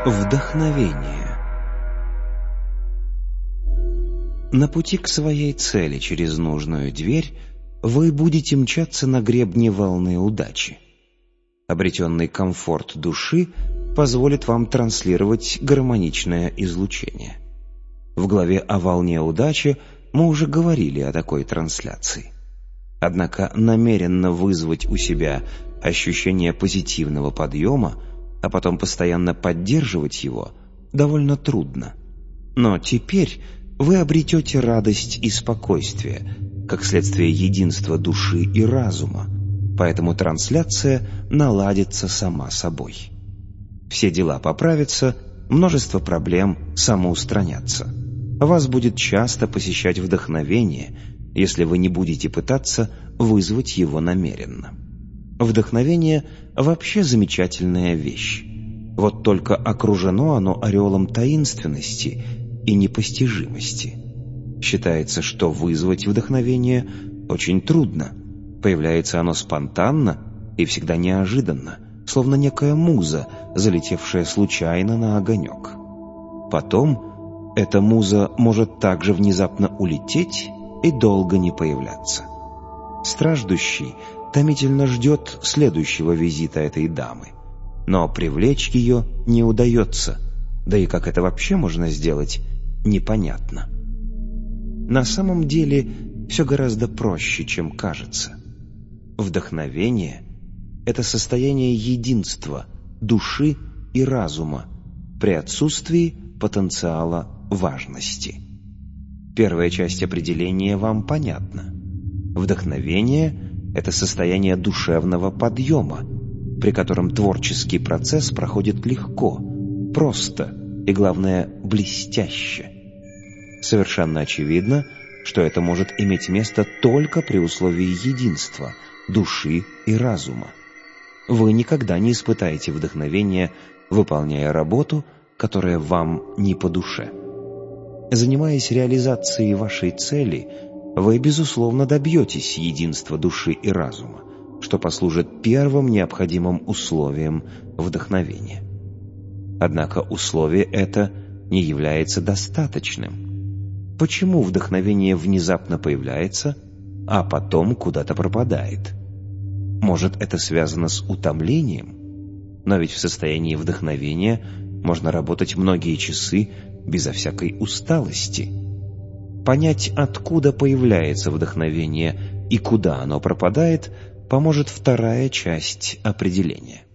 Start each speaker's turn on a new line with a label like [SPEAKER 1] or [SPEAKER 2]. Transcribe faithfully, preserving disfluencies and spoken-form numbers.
[SPEAKER 1] Вдохновение. На пути к своей цели через нужную дверь вы будете мчаться на гребне волны удачи. Обретенный комфорт души позволит вам транслировать гармоничное излучение. В главе о волне удачи мы уже говорили о такой трансляции. Однако намеренно вызвать у себя ощущение позитивного подъема, а потом постоянно поддерживать его, довольно трудно. Но теперь вы обретете радость и спокойствие, как следствие единства души и разума, поэтому трансляция наладится сама собой. Все дела поправятся, множество проблем самоустранятся. Вас будет часто посещать вдохновение, если вы не будете пытаться вызвать его намеренно. Вдохновение вообще замечательная вещь. Вот только окружено оно ореолом таинственности и непостижимости. Считается, что вызвать вдохновение очень трудно. Появляется оно спонтанно и всегда неожиданно, словно некая муза, залетевшая случайно на огонек. Потом эта муза может также внезапно улететь и долго не появляться. Страждущий томительно ждет следующего визита этой дамы, но привлечь ее не удается, да и как это вообще можно сделать, непонятно. На самом деле все гораздо проще, чем кажется. Вдохновение — это состояние единства души и разума при отсутствии потенциала важности. Первая часть определения вам понятна. Вдохновение — это состояние душевного подъема, при котором творческий процесс проходит легко, просто и, главное, блестяще. Совершенно очевидно, что это может иметь место только при условии единства души и разума. Вы никогда не испытаете вдохновения, выполняя работу, которая вам не по душе. Занимаясь реализацией вашей цели, вы, безусловно, добьетесь единства души и разума, что послужит первым необходимым условием вдохновения. Однако условие это не является достаточным. Почему вдохновение внезапно появляется, а потом куда-то пропадает? Может, это связано с утомлением? Но ведь в состоянии вдохновения можно работать многие часы безо всякой усталости. Понять, откуда появляется вдохновение и куда оно пропадает, поможет вторая часть определения.